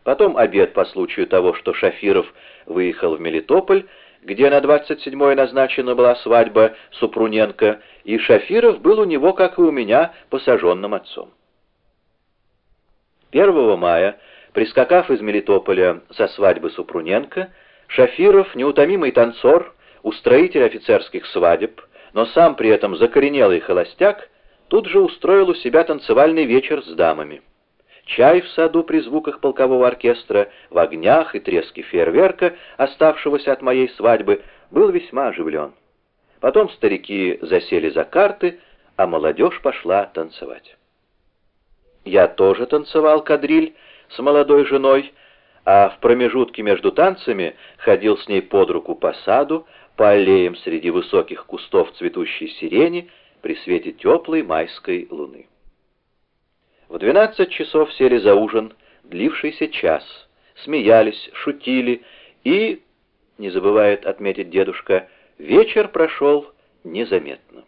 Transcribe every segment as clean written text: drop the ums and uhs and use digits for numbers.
Потом обед по случаю того, что Шафиров выехал в Мелитополь, где на 27-е назначена была свадьба Супруненко, и Шафиров был у него, как и у меня, посаженным отцом. 1 мая, прискакав из Мелитополя со свадьбы Супруненко, Шафиров, неутомимый танцор, устроитель офицерских свадеб, но сам при этом закоренелый холостяк, тут же устроил у себя танцевальный вечер с дамами. Чай в саду при звуках полкового оркестра, в огнях и треске фейерверка, оставшегося от моей свадьбы, был весьма оживлен. Потом старики засели за карты, а молодежь пошла танцевать. Я тоже танцевал кадриль с молодой женой, а в промежутке между танцами ходил с ней под руку по саду, по аллеям среди высоких кустов цветущей сирени при свете теплой майской луны. В 12 часов сели за ужин, длившийся час, смеялись, шутили, и, не забывает отметить дедушка, вечер прошел незаметно.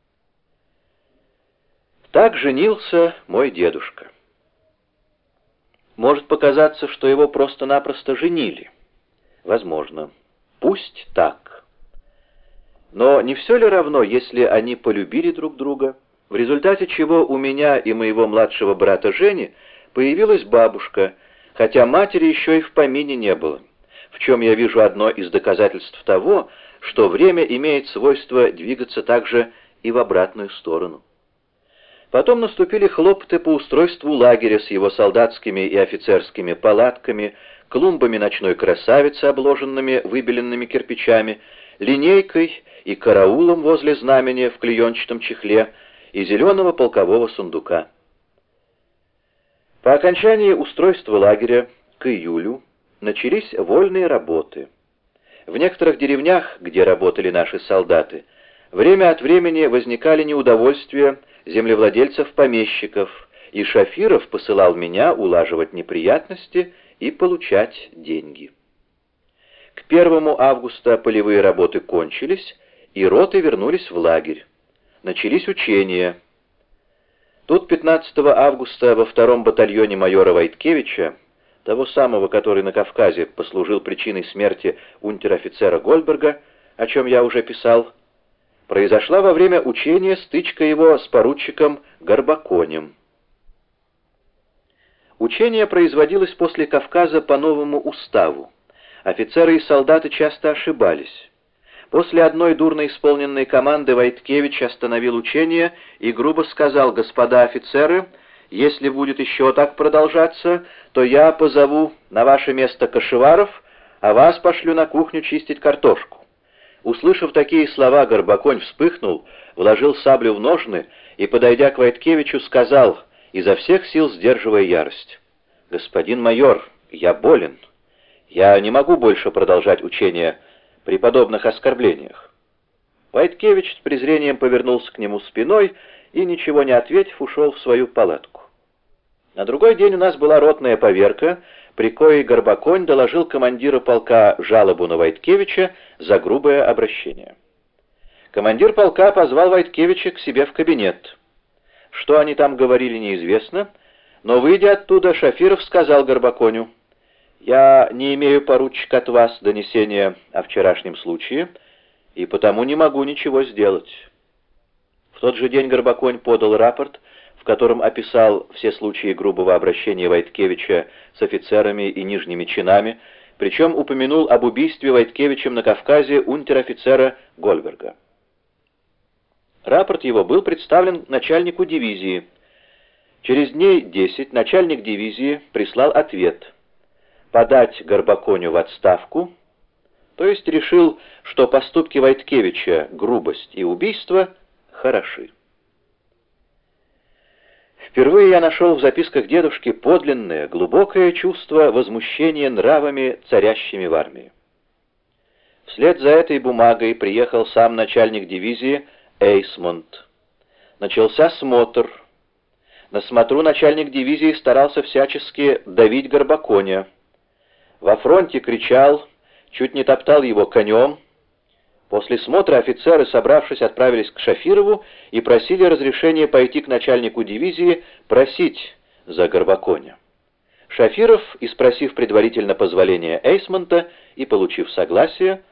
Так женился мой дедушка. Может показаться, что его просто-напросто женили. Возможно. Пусть так. Но не все ли равно, если они полюбили друг друга, в результате чего у меня и моего младшего брата Жени появилась бабушка, хотя матери еще и в помине не было, в чем я вижу одно из доказательств того, что время имеет свойство двигаться также и в обратную сторону. Потом наступили хлопоты по устройству лагеря с его солдатскими и офицерскими палатками, клумбами ночной красавицы, обложенными выбеленными кирпичами, линейкой и караулом возле знамения в клеенчатом чехле и зеленого полкового сундука. По окончании устройства лагеря к июлю начались вольные работы. В некоторых деревнях, где работали наши солдаты, время от времени возникали неудовольствия землевладельцев-помещиков, и Шафиров посылал меня улаживать неприятности и получать деньги. К 1 августа полевые работы кончились, и роты вернулись в лагерь. Начались учения. Тут 15 августа во 2-м батальоне майора Войткевича, того самого, который на Кавказе послужил причиной смерти унтер-офицера Гольберга, о чем я уже писал, произошла во время учения стычка его с поручиком Горбаконем. Учение производилось после Кавказа по новому уставу. Офицеры и солдаты часто ошибались. После одной дурно исполненной команды Войткевич остановил учение и грубо сказал: «Господа офицеры, если будет еще так продолжаться, то я позову на ваше место кошеваров, а вас пошлю на кухню чистить картошку». Услышав такие слова, Горбаконь вспыхнул, вложил саблю в ножны и, подойдя к Войткевичу, сказал, изо всех сил сдерживая ярость: «Господин майор, я болен. Я не могу больше продолжать учение при подобных оскорблениях». Войткевич с презрением повернулся к нему спиной и, ничего не ответив, ушел в свою палатку. На другой день у нас была ротная поверка, при коей Горбаконь доложил командиру полка жалобу на Войткевича за грубое обращение. Командир полка позвал Войткевича к себе в кабинет. Что они там говорили, неизвестно, но, выйдя оттуда, Шафиров сказал Горбаконю: «Я не имею, поручик, от вас донесения о вчерашнем случае, и потому не могу ничего сделать». В тот же день Горбаконь подал рапорт, в котором описал все случаи грубого обращения Войткевича с офицерами и нижними чинами, причем упомянул об убийстве Войткевичем на Кавказе унтер-офицера Гольберга. Рапорт его был представлен начальнику дивизии. Через дней 10 начальник дивизии прислал ответ: подать Горбаконю в отставку, то есть решил, что поступки Войткевича, грубость и убийство хороши. Впервые я нашел в записках дедушки подлинное, глубокое чувство возмущения нравами, царящими в армии. Вслед за этой бумагой приехал сам начальник дивизии Эйсмонт. Начался смотр. На смотру начальник дивизии старался всячески давить Горбаконя. Во фронте кричал, чуть не топтал его конем. После смотра офицеры, собравшись, отправились к Шафирову и просили разрешения пойти к начальнику дивизии просить за Горбаконя. Шафиров, испросив предварительно позволения Эйсмонта и получив согласие,